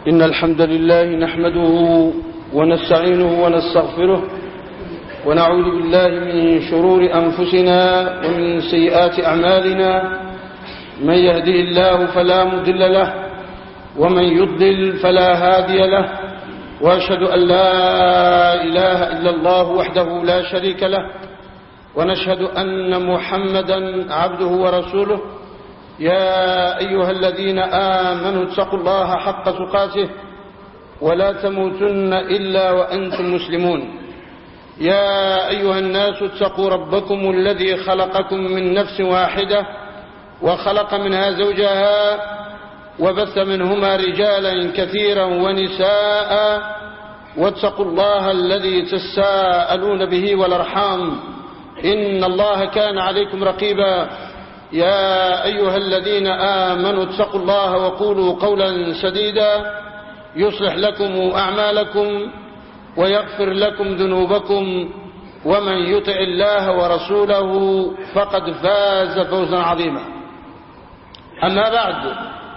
إن الحمد لله نحمده ونستعينه ونستغفره ونعوذ بالله من شرور أنفسنا ومن سيئات أعمالنا. من يهده الله فلا مضل له ومن يضلل فلا هادي له، وأشهد أن لا إله إلا الله وحده لا شريك له، ونشهد أن محمدا عبده ورسوله. يا أيها الذين آمنوا اتقوا الله حق تقاته ولا تموتن إلا وأنتم مسلمون. يا أيها الناس اتقوا ربكم الذي خلقكم من نفس واحدة وخلق منها زوجها وبث منهما رجالا كثيرا ونساء، واتقوا الله الذي تساءلون به والأرحام إن الله كان عليكم رقيبا. يا أيها الذين آمنوا اتقوا الله وقولوا قولا سديدا يصلح لكم أعمالكم ويغفر لكم ذنوبكم، ومن يطع الله ورسوله فقد فاز فوزا عظيما. أما بعد،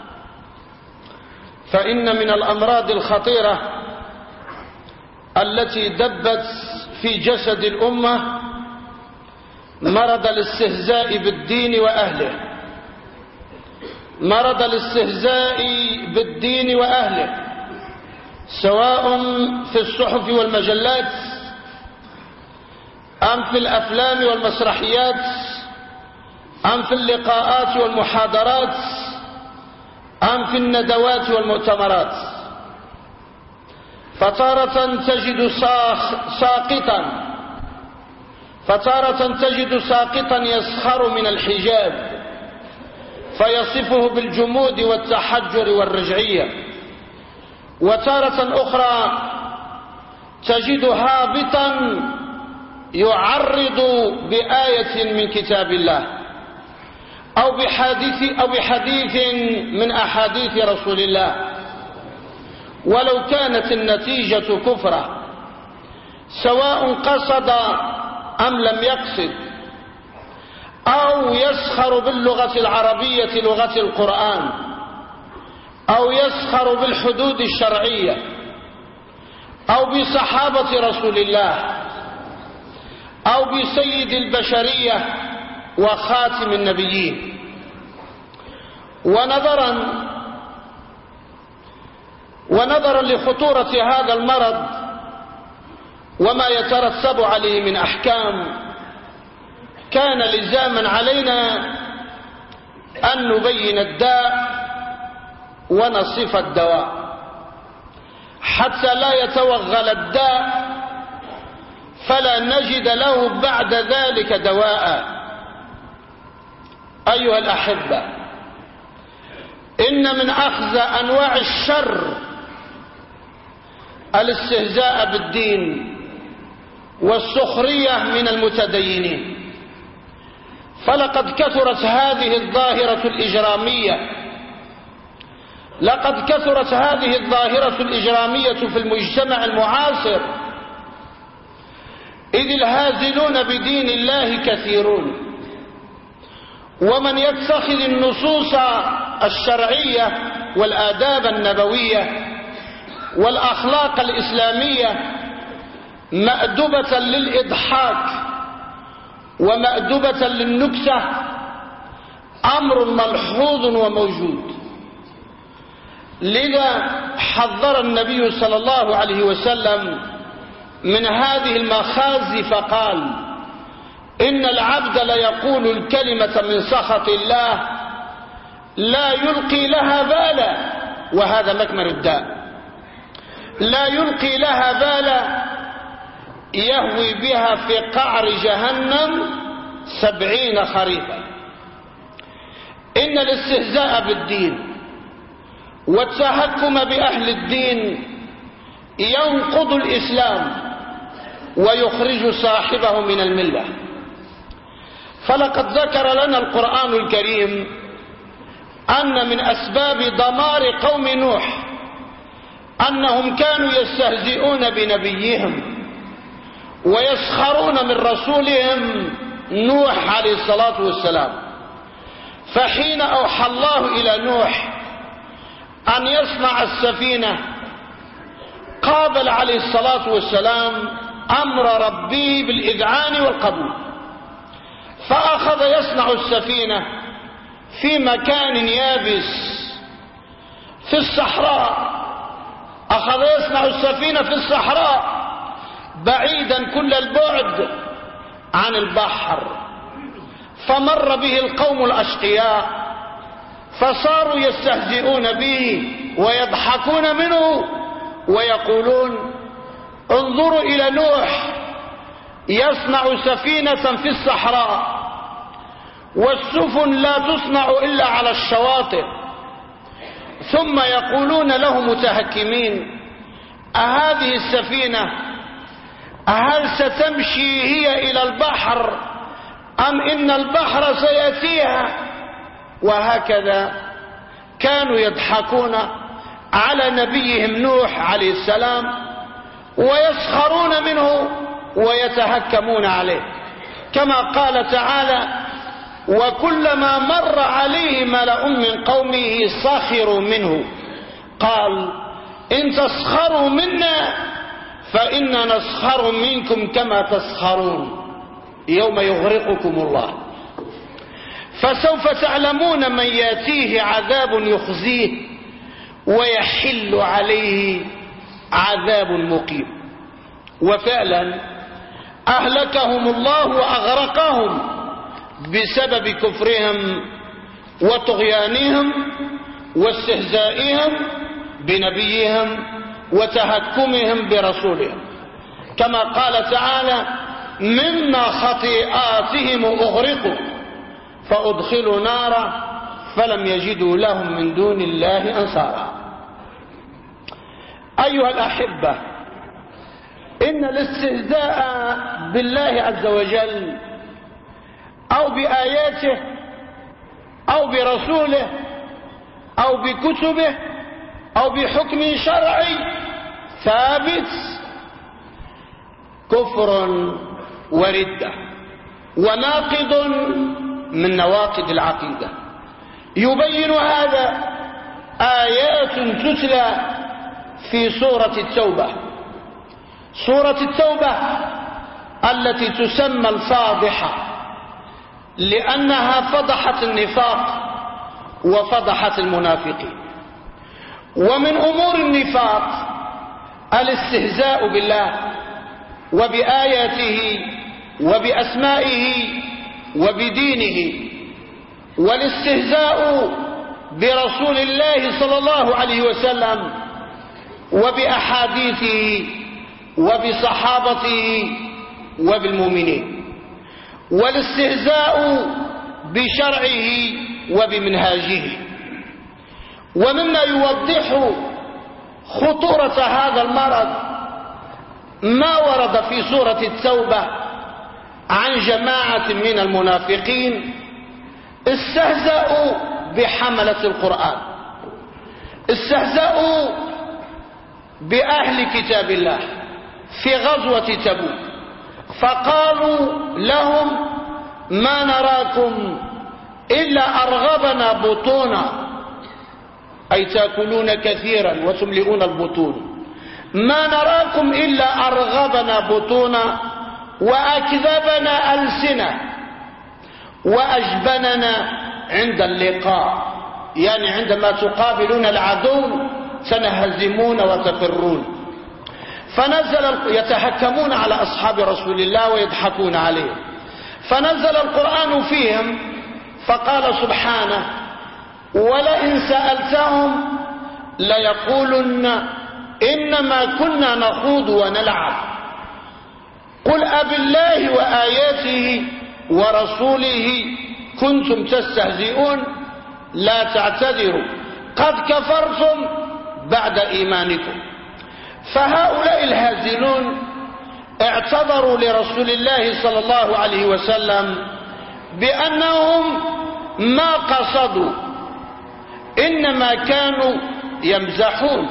فإن من الأمراض الخطيرة التي دبت في جسد الأمة مرض الاستهزاء بالدين وأهله. مرض الاستهزاء بالدين وأهله، سواء في الصحف والمجلات أم في الأفلام والمسرحيات أم في اللقاءات والمحاضرات أم في الندوات والمؤتمرات. فتارة تجد ساقطا يسخر من الحجاب فيصفه بالجمود والتحجر والرجعية، وتارة أخرى تجد هابطا يعرض بآية من كتاب الله أو بحديث من أحاديث رسول الله، ولو كانت النتيجة كفرة، سواء قصد أم لم يقصد، أو يسخر باللغة العربية لغة القرآن، أو يسخر بالحدود الشرعية، أو بصحابة رسول الله، أو بسيد البشرية وخاتم النبيين. ونظرا لخطورة هذا المرض وما يترتب عليه من أحكام، كان لزاما علينا أن نبين الداء ونصف الدواء حتى لا يتوغل الداء فلا نجد له بعد ذلك دواء. أيها الأحبة، إن من أخذ أنواع الشر الاستهزاء بالدين والسخرية من المتدينين، فلقد كثرت هذه الظاهرة الإجرامية في المجتمع المعاصر، إذ الهازلون بدين الله كثيرون، ومن يتخذ النصوص الشرعية والآداب النبوية والأخلاق الإسلامية مأدبة للإضحاك ومأدبة للنكسة أمر ملحوظ وموجود. لذا حذر النبي صلى الله عليه وسلم من هذه المخازي فقال: إن العبد ليقول الكلمة من سخط الله لا يلقي لها بالا، وهذا مكمن الداء، لا يلقي لها بالا يهوي بها في قعر جهنم 70 خريفا. إن الاستهزاء بالدين والتهكم بأهل الدين ينقض الإسلام ويخرج صاحبه من الملة. فلقد ذكر لنا القرآن الكريم أن من أسباب دمار قوم نوح أنهم كانوا يستهزئون بنبيهم ويسخرون من رسولهم نوح عليه الصلاة والسلام. فحين أوحى الله إلى نوح أن يصنع السفينة قابل عليه الصلاة والسلام أمر ربه بالإذعان والقبول، فأخذ يصنع السفينة في مكان يابس في الصحراء، أخذ يصنع السفينة في الصحراء بعيدا كل البعد عن البحر، فمر به القوم الأشقياء فصاروا يستهزئون به ويضحكون منه ويقولون انظروا إلى نوح يصنع سفينة في الصحراء، والسفن لا تصنع إلا على الشواطئ. ثم يقولون له متهكمين أهذه السفينة هل ستمشي هي إلى البحر أم إن البحر سيأتيها؟ وهكذا كانوا يضحكون على نبيهم نوح عليه السلام ويسخرون منه ويتهكمون عليه، كما قال تعالى وكلما مر عليه ملأ من قومه سخروا منه قال إن تسخروا منا فإنا نسخر منكم كما تسخرون يوم يغرقكم الله. فسوف تعلمون من ياتيه عذاب يخزيه ويحل عليه عذاب مقيم. وفعلا أهلكهم الله وأغرقهم بسبب كفرهم وطغيانهم واستهزائهم بنبيهم وتهكمهم برسولهم، كما قال تعالى مما خطيئاتهم أغرقوا فأدخلوا نارا فلم يجدوا لهم من دون الله أنصارا. أيها الأحبة، إن الاستهزاء بالله عز وجل أو بآياته أو برسوله أو بكتبه أو بحكم شرعي ثابت كفر وردة وناقض من نواقض العقيدة. يبين هذا آيات تتلى في سورة التوبة، سورة التوبة التي تسمى الفاضحة لأنها فضحت النفاق وفضحت المنافقين. ومن أمور النفاق الاستهزاء بالله وبآياته وبأسمائه وبدينه، والاستهزاء برسول الله صلى الله عليه وسلم وبأحاديثه وبصحابته وبالمؤمنين، والاستهزاء بشرعه وبمنهاجه. ومما يوضح خطورة هذا المرض ما ورد في سورة التوبة عن جماعة من المنافقين استهزأوا بحملة القرآن، استهزأوا بأهل كتاب الله في غزوة تبوك، فقالوا لهم ما نراكم إلا أرغبنا بطونا، أي تأكلون كثيرا وتملئون البطون، ما نراكم إلا أرغبنا بطونا وأكذبنا ألسنة وأجبننا عند اللقاء، يعني عندما تقابلون العدو تنهزمون وتفرون. فنزل يتحكمون على أصحاب رسول الله ويضحكون عليهم، فنزل القرآن فيهم فقال سبحانه ولئن سألتهم ليقولن إنما كنا نخوض ونلعب قل أبالله وآياته ورسوله كنتم تستهزئون لا تعتذروا قد كفرتم بعد إيمانكم. فهؤلاء الهازلون اعتذروا لرسول الله صلى الله عليه وسلم بأنهم ما قصدوا، إنما كانوا يمزحون،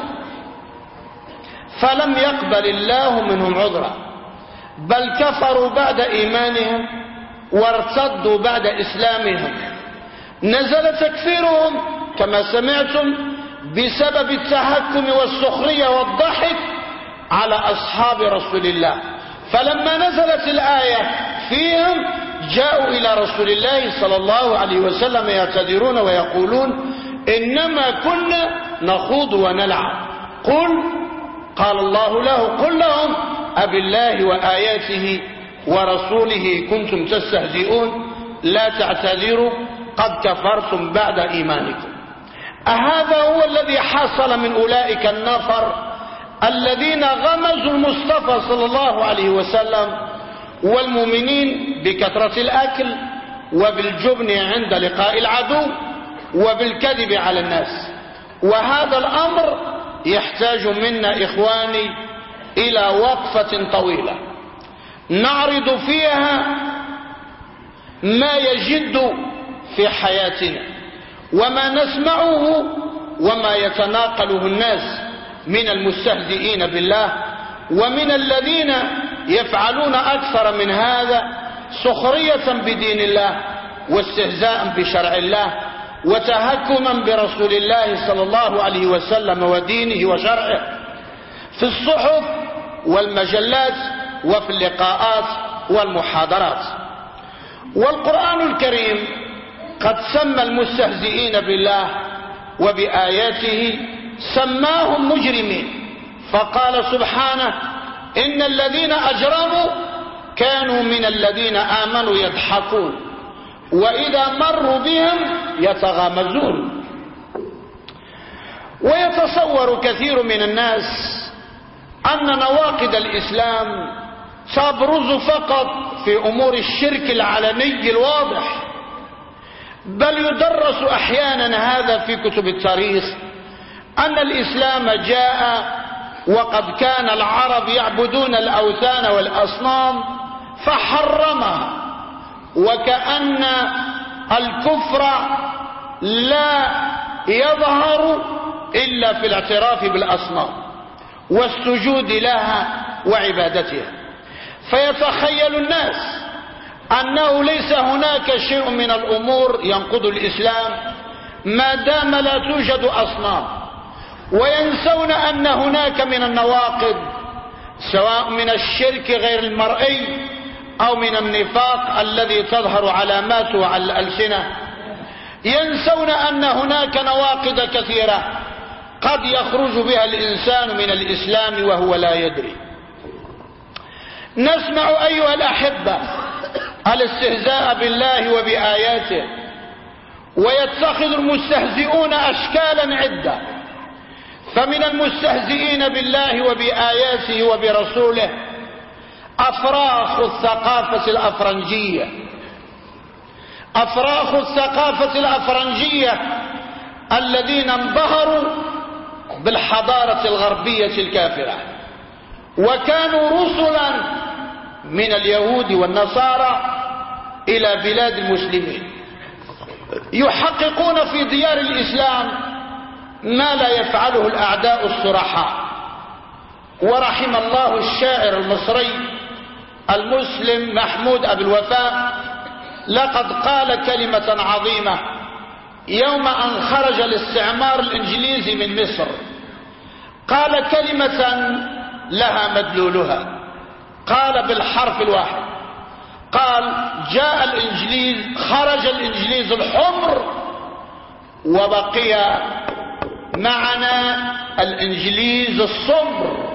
فلم يقبل الله منهم عذرا، بل كفروا بعد إيمانهم وارتدوا بعد إسلامهم. نزل تكفيرهم كما سمعتم بسبب التهكم والسخرية والضحك على أصحاب رسول الله. فلما نزلت الآية فيهم جاءوا إلى رسول الله صلى الله عليه وسلم يعتذرون ويقولون إنما كنا نخوض ونلعب. قال الله له قل لهم أبالله وآياته ورسوله كنتم تستهزئون لا تعتذروا قد كفرتم بعد إيمانكم. أهذا هو الذي حصل من أولئك النفر الذين غمزوا المصطفى صلى الله عليه وسلم والمؤمنين بكثرة الأكل وبالجبن عند لقاء العدو وبالكذب على الناس. وهذا الأمر يحتاج منا إخواني إلى وقفة طويلة نعرض فيها ما يجد في حياتنا وما نسمعه وما يتناقله الناس من المستهزئين بالله ومن الذين يفعلون أكثر من هذا سخرية بدين الله واستهزاء بشرع الله وتهكما برسول الله صلى الله عليه وسلم ودينه وشرعه في الصحف والمجلات وفي اللقاءات والمحاضرات. والقرآن الكريم قد سمى المستهزئين بالله وبآياته سماهم مجرمين، فقال سبحانه إن الذين أجرموا كانوا من الذين آمنوا يضحكون وإذا مروا بهم يتغامزون. ويتصور كثير من الناس أن نواقض الإسلام تبرز فقط في أمور الشرك العلني الواضح، بل يدرس أحيانا هذا في كتب التاريخ أن الإسلام جاء وقد كان العرب يعبدون الأوثان والأصنام فحرمها، وكأن الكفر لا يظهر إلا في الاعتراف بالأصنام والسجود لها وعبادتها. فيتخيل الناس أنه ليس هناك شيء من الأمور ينقض الإسلام ما دام لا توجد أصنام، وينسون أن هناك من النواقض سواء من الشرك غير المرئي أو من النفاق الذي تظهر علاماته على الألسنة. ينسون أن هناك نواقض كثيرة قد يخرج بها الإنسان من الإسلام وهو لا يدري. نسمع أيها الأحبة الاستهزاء بالله وبآياته، ويتخذ المستهزئون أشكالا عدة، فمن المستهزئين بالله وبآياته وبرسوله أفراخ الثقافة الأفرنجية، أفراخ الثقافة الأفرنجية الذين انبهروا بالحضارة الغربية الكافرة، وكانوا رسلا من اليهود والنصارى إلى بلاد المسلمين يحققون في ديار الإسلام ما لا يفعله الأعداء الصرحاء. ورحم الله الشاعر المصري المسلم محمود أبو الوفاء لقد قال كلمة عظيمة يوم أن خرج الاستعمار الإنجليزي من مصر. قال كلمة لها مدلولها، قال بالحرف الواحد، قال جاء الإنجليز، خرج الإنجليز الحمر وبقي معنا الإنجليز الصمر.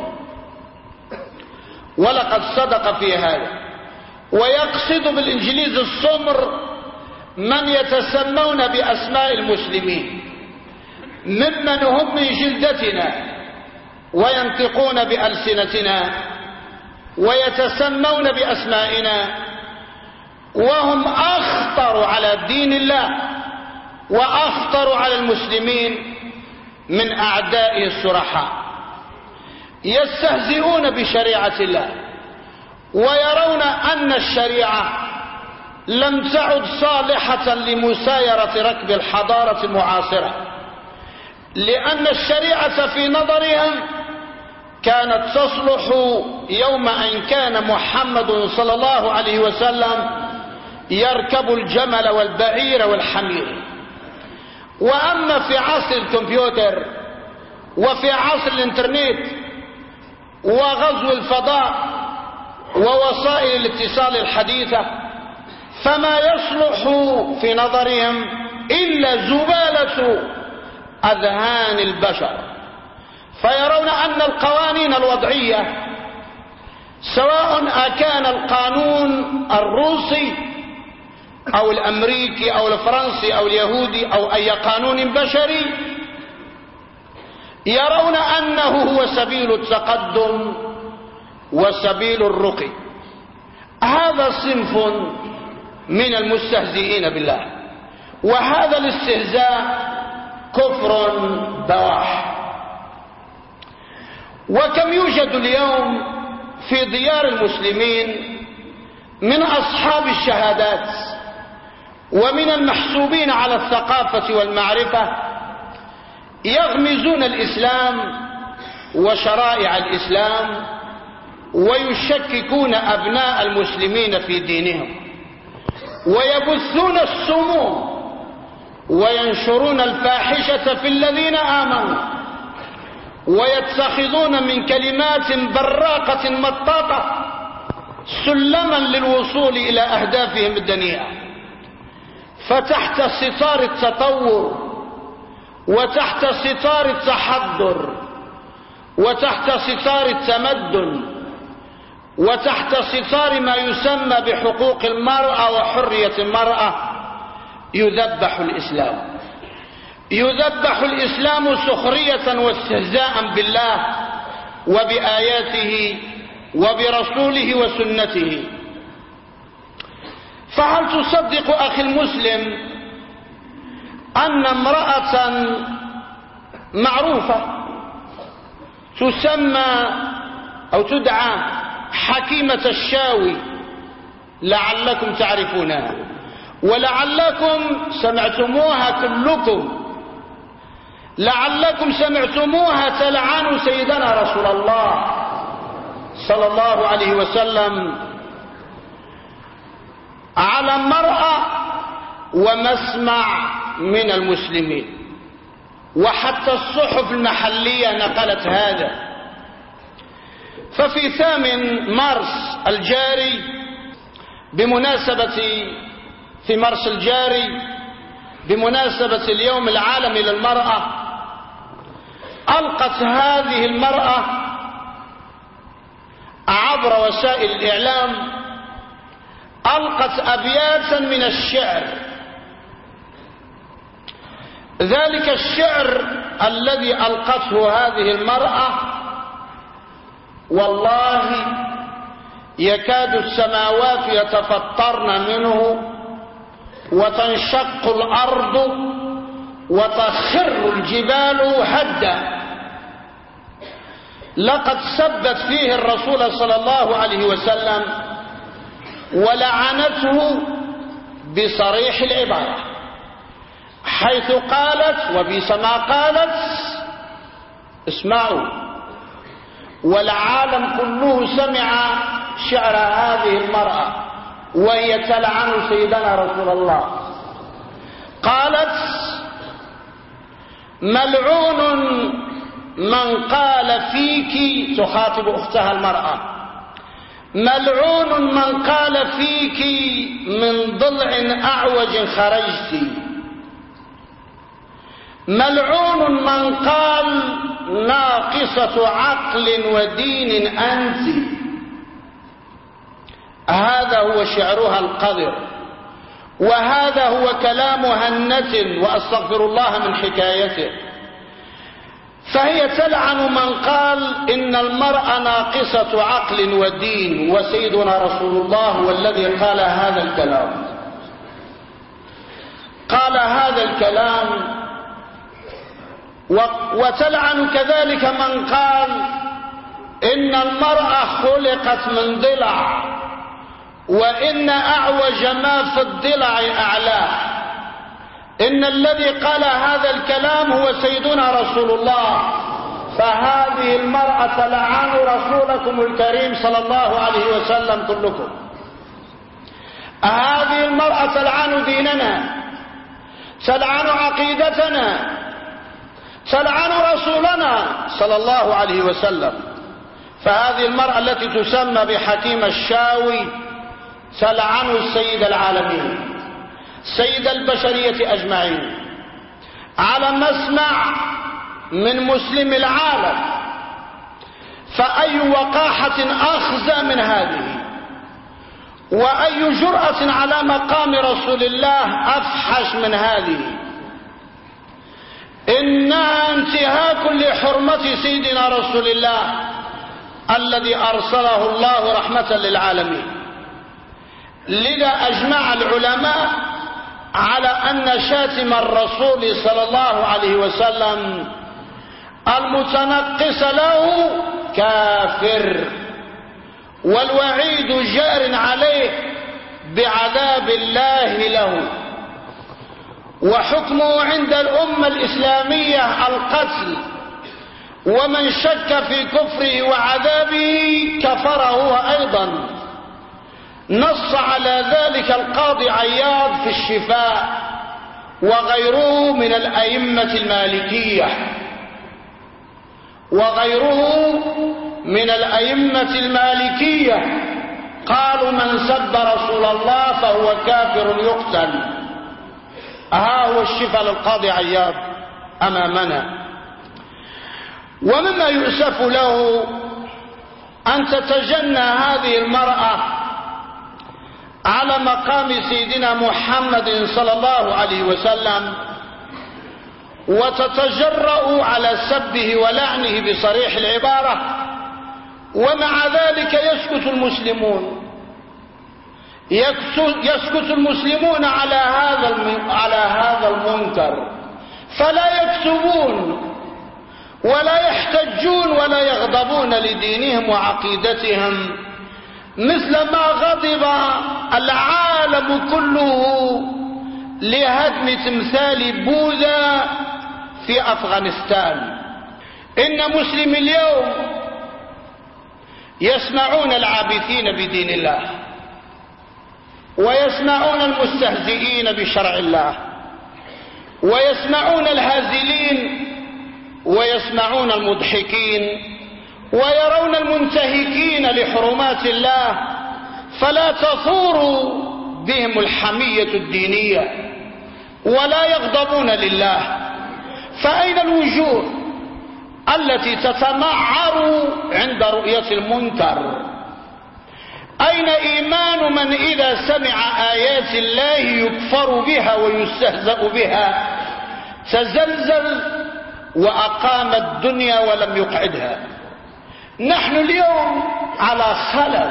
ولقد صدق في هذا، ويقصد بالإنجليز الصمر من يتسمون بأسماء المسلمين ممن هم من جلدتنا وينطقون بألسنتنا ويتسمون بأسمائنا، وهم أخطر على دين الله وأخطر على المسلمين من أعدائه الصرحاء. يستهزئون بشريعة الله ويرون أن الشريعة لم تعد صالحة لمسايرة ركب الحضارة المعاصرة، لأن الشريعة في نظرهم كانت تصلح يوم أن كان محمد صلى الله عليه وسلم يركب الجمل والبعير والحمير. وأما في عصر الكمبيوتر وفي عصر الانترنت وغزو الفضاء ووسائل الاتصال الحديثة، فما يصلح في نظرهم إلا زبالة أذهان البشر، فيرون أن القوانين الوضعية سواء أكان القانون الروسي أو الأمريكي أو الفرنسي أو اليهودي أو أي قانون بشري، يرون أنه هو سبيل التقدم وسبيل الرقي. هذا صنف من المستهزئين بالله، وهذا الاستهزاء كفر بواح. وكم يوجد اليوم في ديار المسلمين من أصحاب الشهادات ومن المحسوبين على الثقافة والمعرفة يغمزون الإسلام وشرائع الإسلام ويشككون أبناء المسلمين في دينهم، ويبثون السموم وينشرون الفاحشة في الذين آمنوا، ويتخذون من كلمات براقة مطاطة سلما للوصول إلى أهدافهم الدنيئة. فتحت ستار التطور وتحت ستار التحضر وتحت ستار التمدن وتحت ستار ما يسمى بحقوق المرأة وحرية المرأة يذبح الإسلام، يذبح الإسلام سخرية واستهزاء بالله وبآياته وبرسوله وسنته. فهل تصدق أخي المسلم أن امرأة معروفة تسمى أو تدعى حكيمة الشاوي، لعلكم تعرفونها ولعلكم سمعتموها كلكم، لعلكم سمعتموها تلعن سيدنا رسول الله صلى الله عليه وسلم على المرأة ومسمع من المسلمين، وحتى الصحف المحلية نقلت هذا. ففي 8 مارس الجاري في مارس الجاري بمناسبة اليوم العالمي للمرأة، ألقت هذه المرأة عبر وسائل الإعلام ألقت أبياتا من الشعر. ذلك الشعر الذي ألقته هذه المرأة والله يكاد السماوات يتفطرن منه وتنشق الأرض وتخر الجبال هدا. لقد سبت فيه الرسول صلى الله عليه وسلم ولعنته بصريح العبارة، حيث قالت وبئس ما قالت، اسمعوا، والعالم كله سمع شعر هذه المرأة وهي تلعن سيدنا رسول الله. قالت: ملعون من قال فيك، تخاطب أختها المرأة، ملعون من قال فيك من ضلع أعوج خرجت، ملعون من قال ناقصة عقل ودين أنت. هذا هو شعرها القذر، وهذا هو كلام هنة وأستغفر الله من حكايته. فهي تلعن من قال إن المرأة ناقصة عقل ودين، وسيدنا رسول الله هو الذي قال هذا الكلام، قال هذا الكلام. وتلعن كذلك من قال إن المرأة خلقت من ضلع، وإن أعوج ما في الضلع أعلاه. إن الذي قال هذا الكلام هو سيدنا رسول الله، فهذه المرأة تلعن رسولكم الكريم صلى الله عليه وسلم كلكم. هذه المرأة تلعن ديننا، تلعن عقيدتنا، تلعن رسولنا صلى الله عليه وسلم. فهذه المرأة التي تسمى بحكيمة الشاوي تلعن السيد العالمين سيد البشرية أجمعين على مسمع من مسلم العالم. فأي وقاحة أخزى من هذه، وأي جرأة على مقام رسول الله أفحش من هذه. إنها انتهاك لحرمة سيدنا رسول الله الذي أرسله الله رحمة للعالمين. لذا أجمع العلماء على أن شاتم الرسول صلى الله عليه وسلم المتنقص له كافر، والوعيد جار عليه بعذاب الله له، وحكمه عند الأمة الإسلامية القتل، ومن شك في كفره وعذابه كفر هو أيضا. نص على ذلك القاضي عياض في الشفاء وغيره من الأئمة المالكية قالوا من سب رسول الله فهو كافر يقتل. ها هو الشفاء للقاضي عياض أمامنا. ومما يؤسف له أن تتجنى هذه المرأة على مقام سيدنا محمد صلى الله عليه وسلم وتتجرأ على سبه ولعنه بصريح العبارة، ومع ذلك يسكت المسلمون على هذا المنكر، فلا يكتبون ولا يحتجون ولا يغضبون لدينهم وعقيدتهم، مثل ما غضب العالم كله لهدم تمثال بوذا في أفغانستان. إن مسلمي اليوم يسمعون العابثين بدين الله، ويسمعون المستهزئين بشرع الله، ويسمعون الهازلين، ويسمعون المضحكين، ويرون المنتهكين لحرمات الله، فلا تثور بهم الحمية الدينية ولا يغضبون لله. فأين الوجوه التي تتمعر عند رؤية المنكر؟ أين إيمان من إذا سمع آيات الله يكفر بها ويستهزأ بها تزلزل وأقام الدنيا ولم يقعدها؟ نحن اليوم على خلل،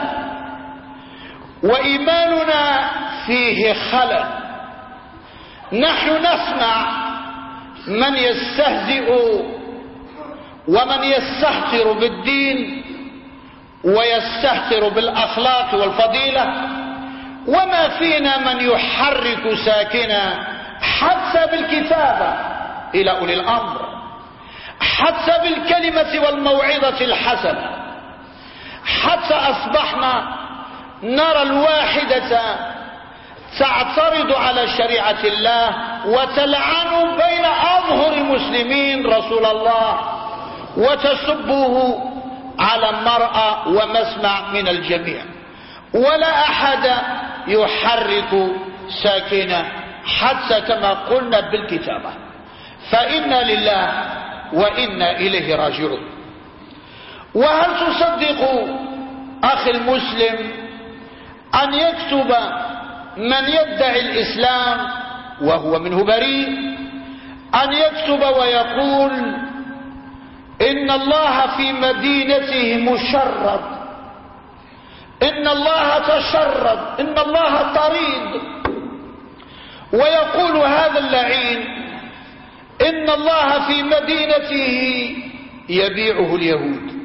وإيماننا فيه خلل. نحن نسمع من يستهزئ ومن يستهتر بالدين ويستهتر بالأخلاق والفضيلة، وما فينا من يحرك ساكنا حتى بالكتابة إلى أولي الأمر، حتى بالكلمة والموعظة الحسنة، حتى أصبحنا نرى الواحدة تعترض على شريعة الله وتلعن بين أظهر المسلمين رسول الله وتسبه على المرأة ومسمع من الجميع، ولا أحد يحرك ساكنة حتى كما قلنا بالكتابة. فإنا لله وإنا إليه راجعون. وهل تصدق أخي المسلم أن يكتب من يدعي الإسلام وهو منه بريء، أن يكتب ويقول إن الله في مدينته مشرد، إن الله تشرد، إن الله طريد، ويقول هذا اللعين إن الله في مدينته يبيعه اليهود.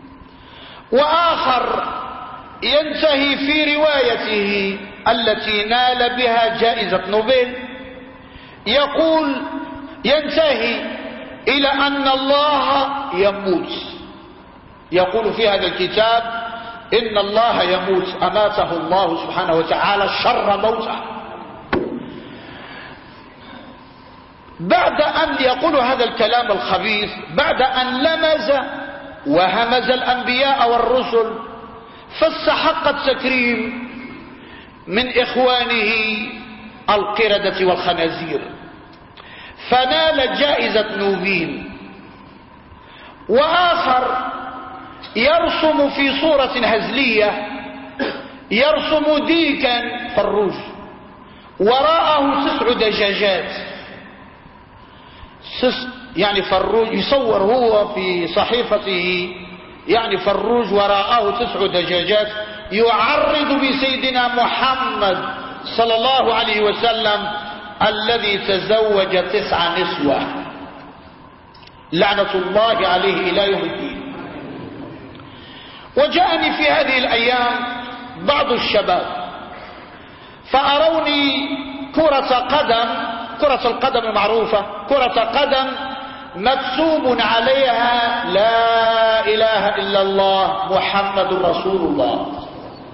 وآخر ينتهي في روايته التي نال بها جائزة نوبل يقول ينتهي إلى أن الله يموت. يقول في هذا الكتاب إن الله يموت، أماته الله سبحانه وتعالى شر موته. بعد أن يقول هذا الكلام الخبيث، بعد أن لمز وهمز الأنبياء والرسل، فاستحق التكريم من إخوانه القردة والخنازير، فنال جائزة نوبين. وآخر يرسم في صورة هزلية، يرسم ديكا فروج وراءه 9 دجاجات، يعني فروج يصور هو في صحيفته، يعني فروج وراءه 9 دجاجات، يعرض بسيدنا محمد صلى الله عليه وسلم الذي تزوج 9 نسوة لعنة الله عليه إلى يوم الدين. وجاءني في هذه الأيام بعض الشباب فأروني كرة قدم، كرة القدم معروفة، كرة قدم مكتوب عليها لا إله إلا الله محمد رسول الله،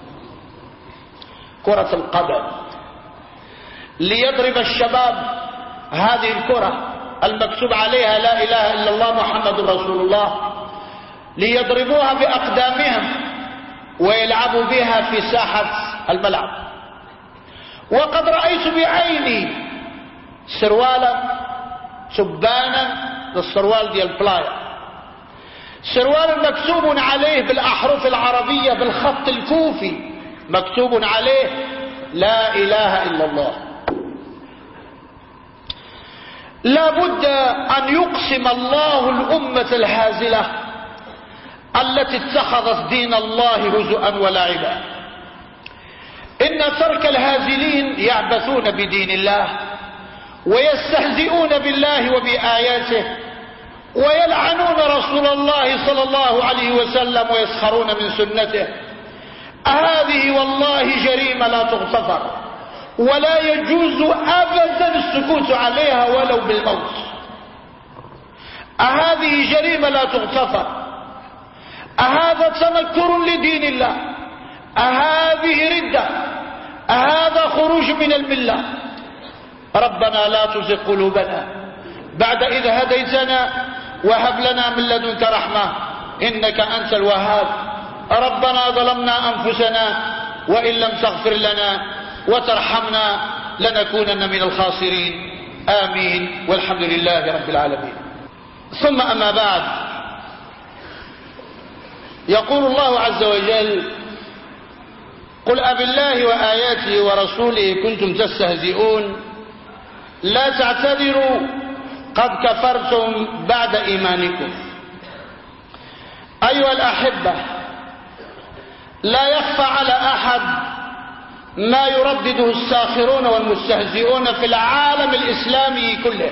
كرة القدم، ليضرب الشباب هذه الكرة المكتوب عليها لا إله إلا الله محمد رسول الله، ليضربوها بأقدامهم ويلعبوا بها في ساحة الملعب. وقد رأيت بعيني سروالا سبانا للسروال دي البلايا، سروال مكتوب عليه بالأحرف العربية بالخط الكوفي مكتوب عليه لا إله إلا الله. لا بد أن يقسم الله الأمة الهازلة التي اتخذت دين الله هزءا ولعبا، إن ترك الهازلين يعبثون بدين الله ويستهزئون بالله وبآياته ويلعنون رسول الله صلى الله عليه وسلم ويسخرون من سنته. هذه والله جريمة لا تغتفر، ولا يجوز أبدا السكوت عليها ولو بالموت. هذه جريمة لا تغتفر، أهذا تنكر لدين الله، أهذه ردة، أهذا خروج من الملة. ربنا لا تزغ قلوبنا بعد إذ هديتنا وهب لنا من لدنك رحمة إنك أنت الوهاب. ربنا ظلمنا أنفسنا وإن لم تغفر لنا وترحمنا لنكونن من الخاسرين. آمين والحمد لله رب العالمين. ثم أما بعد، يقول الله عز وجل: قل أبالله وآياته ورسوله كنتم تستهزئون لا تعتذروا قد كفرتم بعد إيمانكم. أيها الأحبة، لا يخفى على أحد ما يردده الساخرون والمستهزئون في العالم الإسلامي كله.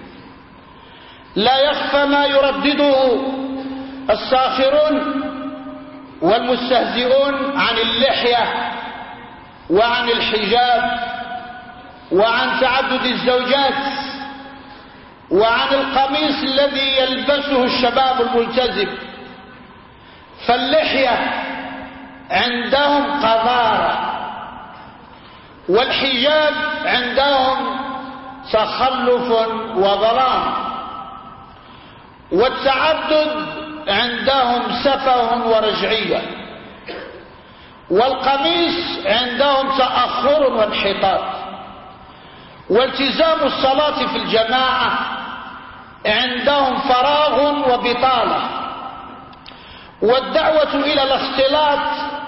لا يخفى ما يردده الساخرون والمستهزئون عن اللحية وعن الحجاب وعن تعدد الزوجات وعن القميص الذي يلبسه الشباب الملتزم. فاللحية عندهم قذارة، والحجاب عندهم تخلف وظلام، والتعدد عندهم سفه ورجعية، والقميص عندهم تأخر وانحطاط، والتزام الصلاة في الجماعة عندهم فراغ وبطالة، والدعوة إلى الاختلاط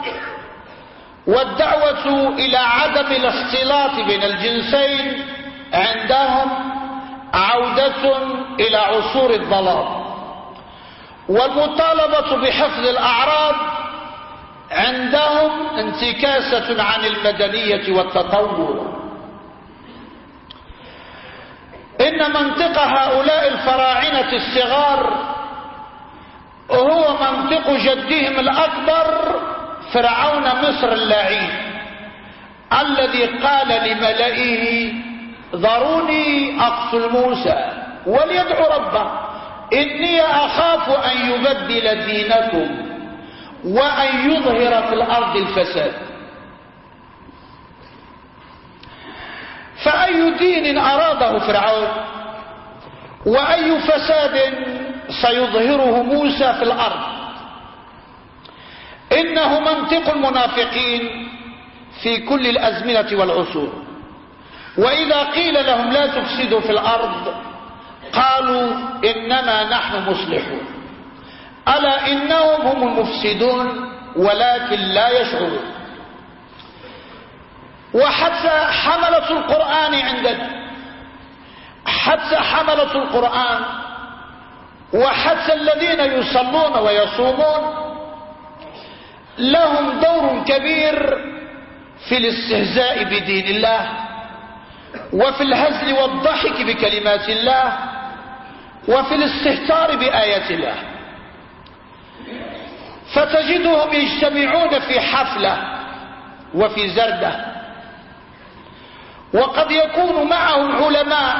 والدعوة إلى عدم الاختلاط بين الجنسين عندهم عودة إلى عصور الضلال، والمطالبة بحفظ الأعراض عندهم انتكاسة عن المدنية والتطور. إن منطق هؤلاء الفراعنة الصغار هو منطق جدهم الأكبر فرعون مصر اللعين، الذي قال لملئه: ذروني أقتل موسى وليدعو ربه إني أخاف أن يبدل دينكم وأن يظهر في الأرض الفساد. فأي دين أراده فرعون وأي فساد سيظهره موسى في الأرض؟ إنه منطق المنافقين في كل الأزمنة والعصور. وإذا قيل لهم لا تفسدوا في الأرض قالوا إنما نحن مصلحون. ألا إنهم هم المفسدون ولكن لا يشعرون. وحتى حملة القرآن عندنا، حتى حملة القرآن وحتى الذين يصلون ويصومون لهم دور كبير في الاستهزاء بدين الله وفي الهزل والضحك بكلمات الله وفي الاستهتار بآيات الله. فتجدهم يجتمعون في حفلة وفي زردة، وقد يكون معهم علماء،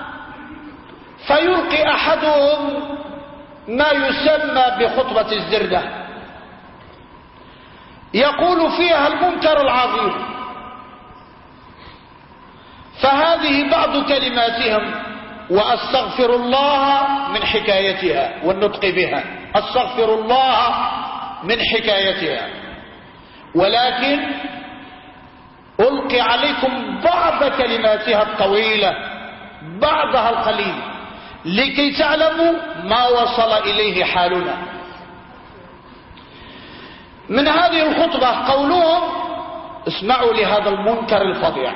فيلقي أحدهم ما يسمى بخطبة الزردة، يقول فيها المنكر العظيم. فهذه بعض كلماتهم، وأستغفر الله من حكايتها والنطق بها، أستغفر الله من حكايتها. ولكن ألقي عليكم بعض كلماتها الطويلة، بعضها القليل، لكي تعلموا ما وصل إليه حالنا. من هذه الخطبة قولهم، اسمعوا لهذا المنكر الفظيع.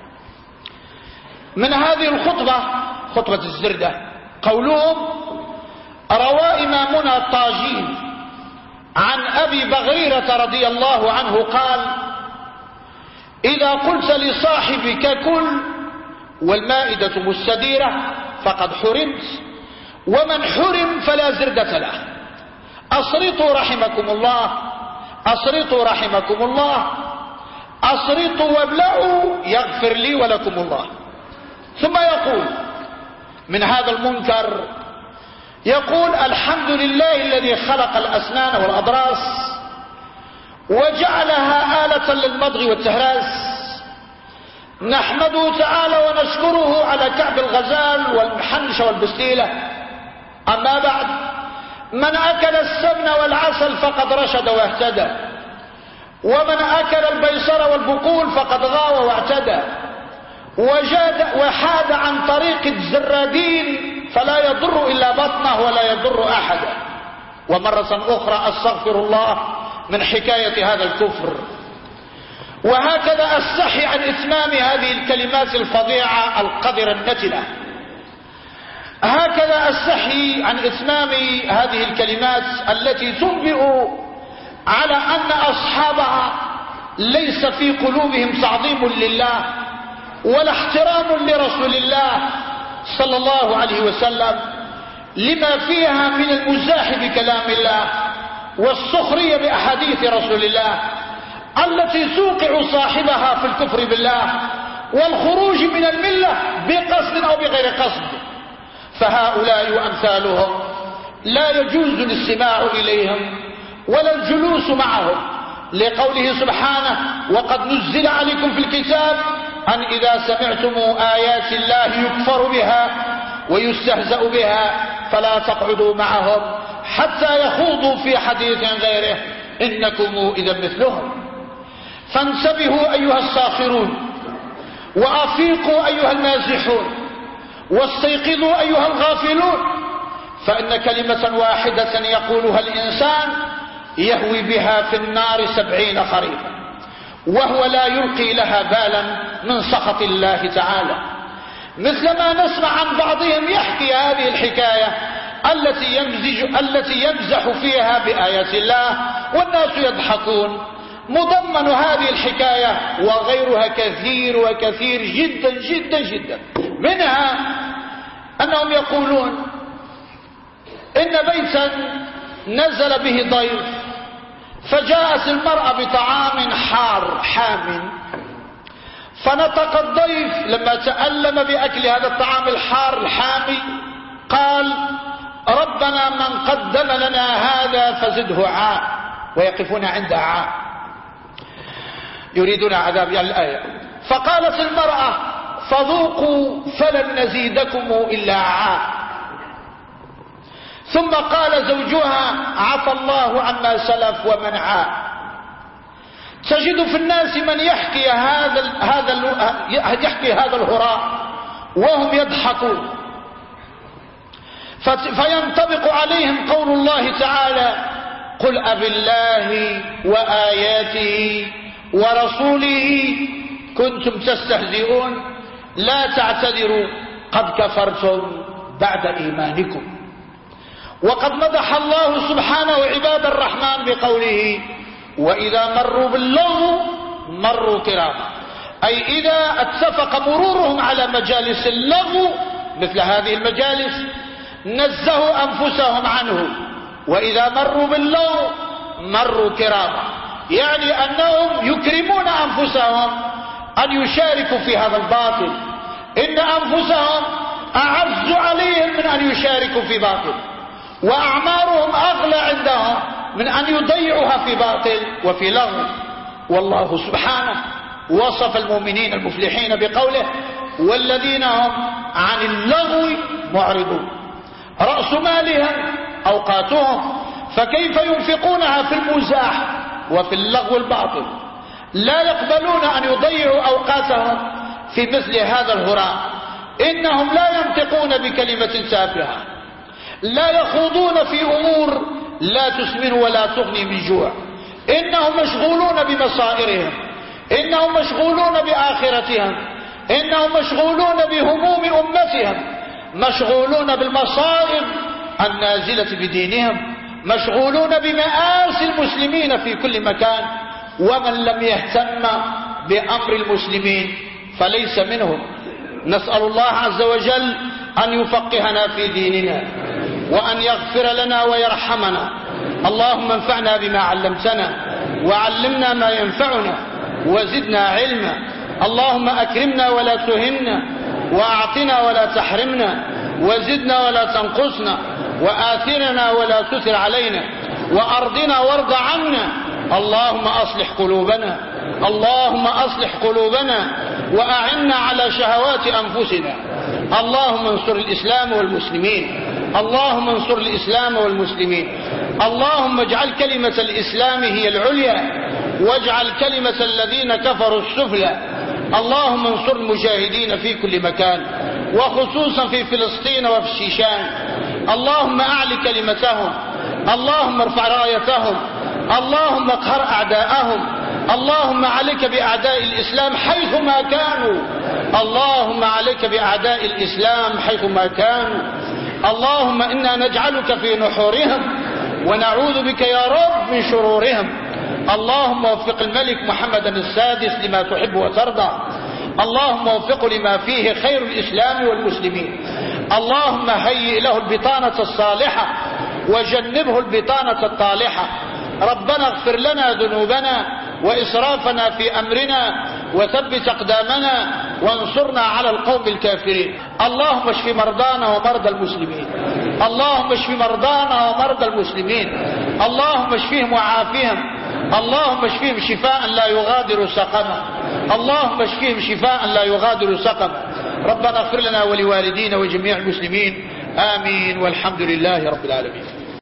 من هذه الخطبة، خطبة الزردة، قولهم: روى إمامنا الطاجين عن أبي بغيرة رضي الله عنه قال: إذا قلت لصاحبك كل والمائدة مستديرة فقد حرمت، ومن حرم فلا زردة له. أصرطوا رحمكم الله، أصرطوا رحمكم الله، أصرطوا وابلعوا يغفر لي ولكم الله. ثم يقول من هذا المنكر، يقول: الحمد لله الذي خلق الأسنان والأضراس وجعلها آلة للمضغ والتهراس، نحمده تعالى ونشكره على كعب الغزال والمحنش والبستيلة. أما بعد، من أكل السمن والعسل فقد رشد واهتدى، ومن أكل البيصر والبقول فقد غاوى واعتدى، وحاد عن طريق الزرادين فلا يضر إلا بطنه ولا يضر أحدا. ومرة أخرى أستغفر الله من حكاية هذا الكفر. وهكذا أستحي عن إتمام هذه الكلمات الفظيعة القذرة النتنة، هكذا أستحي عن إتمام هذه الكلمات التي تنبئ على أن أصحابها ليس في قلوبهم تعظيم لله ولا احترام لرسول الله صلى الله عليه وسلم، لما فيها من المزاح بكلام الله والسخرية بأحاديث رسول الله التي توقع صاحبها في الكفر بالله والخروج من الملة بقصد أو بغير قصد. فهؤلاء وأمثالهم لا يجوز الاستماع إليهم ولا الجلوس معهم، لقوله سبحانه: وقد نزل عليكم في الكتاب أن إذا سمعتم آيات الله يكفر بها ويستهزأ بها فلا تقعدوا معهم حتى يخوضوا في حديث غيره إنكم إذا مثلهم. فانتبهوا أيها الساخرون، وأفيقوا أيها المازحون، واستيقظوا أيها الغافلون، فإن كلمة واحدة يقولها الإنسان يهوي بها في النار 70 خريفا وهو لا يلقي لها بالا من سخط الله تعالى. مثلما نسمع عن بعضهم يحكي هذه الحكاية التي يمزح فيها بآيات الله والناس يضحكون. مضمن هذه الحكاية وغيرها كثير وكثير جدا جدا جدا. منها أنهم يقولون إن بيتا نزل به ضيف، فجاءت المرأة بطعام حار حام، فنطق الضيف لما تألم بأكل هذا الطعام الحار الحامي قال: ربنا من قدم لنا هذا فزده عاء. ويقفون عند عاء يريدون عذاب الآية. فقالت المرأة: فذوقوا فلن نزيدكم إلا عاء. ثم قال زوجها عفى الله عما سلف ومن عاد. تجد في الناس من يحكي هذا الهراء وهم يضحكون، فينطبق عليهم قول الله تعالى: قل أبالله وآياته ورسوله كنتم تستهزئون لا تعتذروا قد كفرتم بعد إيمانكم. وقد مدح الله سبحانه عباد الرحمن بقوله: وإذا مروا باللغو مروا كراما، أي إذا اتفق مرورهم على مجالس اللغو مثل هذه المجالس نزهوا أنفسهم عنه. وإذا مروا باللغو مروا كراما، يعني أنهم يكرمون أنفسهم أن يشاركوا في هذا الباطل. إن أنفسهم أعز عليهم من أن يشاركوا في باطل، وأعمارهم أغلى عندهم من أن يضيعوها في باطل وفي لغو. والله سبحانه وصف المؤمنين المفلحين بقوله: والذين هم عن اللغو معرضون. رأس مالهم أوقاتهم، فكيف ينفقونها في المزاح وفي اللغو الباطل؟ لا يقبلون أن يضيعوا أوقاتهم في مثل هذا الهراء. إنهم لا ينطقون بكلمة تافهة، لا يخوضون في أمور لا تسمن ولا تغني من جوع. إنهم مشغولون بمصائرهم، إنهم مشغولون بآخرتهم، إنهم مشغولون بهموم أمتهم، مشغولون بالمصائب النازلة بدينهم، مشغولون بمآسي المسلمين في كل مكان. ومن لم يهتم بأمر المسلمين فليس منهم. نسأل الله عز وجل أن يفقهنا في ديننا وأن يغفر لنا ويرحمنا. اللهم انفعنا بما علمتنا وعلمنا ما ينفعنا وزدنا علما. اللهم أكرمنا ولا تهنا، وأعطنا ولا تحرمنا، وزدنا ولا تنقصنا، وآثرنا ولا تثر علينا، وأرضنا وارض عنا. اللهم أصلح قلوبنا، اللهم أصلح قلوبنا، وأعنا على شهوات أنفسنا. اللهم انصر الإسلام والمسلمين، اللهم انصر الإسلام والمسلمين. اللهم اجعل كلمة الإسلام هي العليا، واجعل كلمة الذين كفروا السفلى. اللهم انصر المجاهدين في كل مكان، وخصوصا في فلسطين وفي الشيشان. اللهم أعل كلمتهم، اللهم ارفع رايتهم، اللهم اقهر أعداءهم. اللهم عليك بأعداء الإسلام حيثما كانوا، اللهم عليك بأعداء الإسلام حيثما كانوا. اللهم إنا نجعلك في نحورهم ونعوذ بك يا رب من شرورهم. اللهم وفق الملك محمد السادس لما تحب وترضى، اللهم وفقه لما فيه خير الإسلام والمسلمين. اللهم هيئ له البطانة الصالحة وجنبه البطانة الطالحة. ربنا اغفر لنا ذنوبنا وإسرافنا في أمرنا وثبت أقدامنا وانصرنا على القوم الكافرين. اللهم اشف مرضانا ومرضى المسلمين، اللهم اشف مرضانا ومرضى المسلمين، اللهم اشفهم وعافهم، اللهم اشفهم شفاء لا يغادر سقما، اللهم اشفهم شفاء لا يغادر سقما. ربنا اغفر لنا ولوالدينا وجميع المسلمين، آمين، والحمد لله رب العالمين.